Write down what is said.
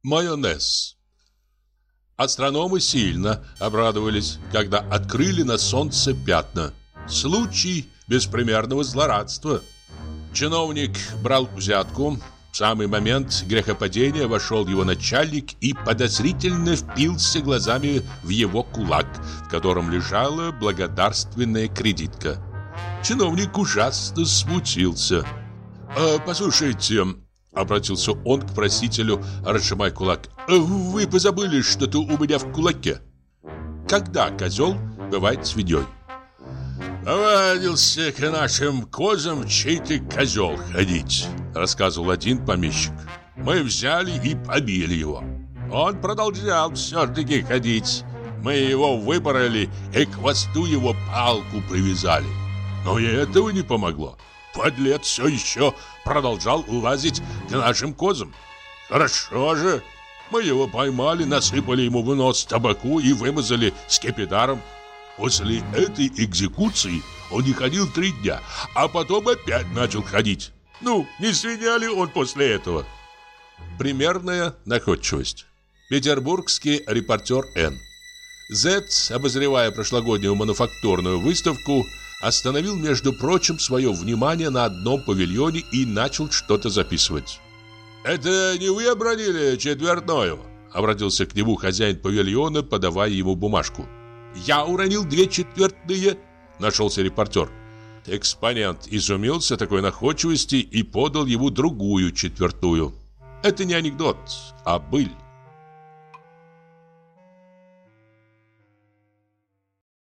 Майонез. Астрономы сильно обрадовались, когда открыли на солнце пятна. Случай беспримерного злорадства. Чиновник брал взятку. В самый момент грехопадения вошел его начальник и подозрительно впился глазами в его кулак, в котором лежала благодарственная кредитка. Чиновник ужасно смутился. «Послушайте», — обратился он к просителю, разжимая кулак, «вы позабыли что-то у меня в кулаке?» Когда козел бывает свиньей? «Повадился к нашим козам чей-то козел ходить», — рассказывал один помещик. «Мы взяли и побили его. Он продолжал все-таки ходить. Мы его выпороли и к хвосту его палку привязали. Но и этого не помогло. Подлец все еще продолжал лазить к нашим козам. Хорошо же. Мы его поймали, насыпали ему в нос табаку и вымазали скипидаром. После этой экзекуции он не ходил 3 дня, а потом опять начал ходить. Ну, не свинья ли он после этого?» Примерная находчивость. Петербургский репортер Н. З, обозревая прошлогоднюю мануфактурную выставку, остановил, между прочим, свое внимание на одном павильоне и начал что-то записывать. «Это не вы обронили четвертную?» — обратился к нему хозяин павильона, подавая ему бумажку. «Я уронил 2 четвертные», — нашелся репортер. Экспонент изумился такой находчивости и подал ему другую четвертую. Это не анекдот, а быль.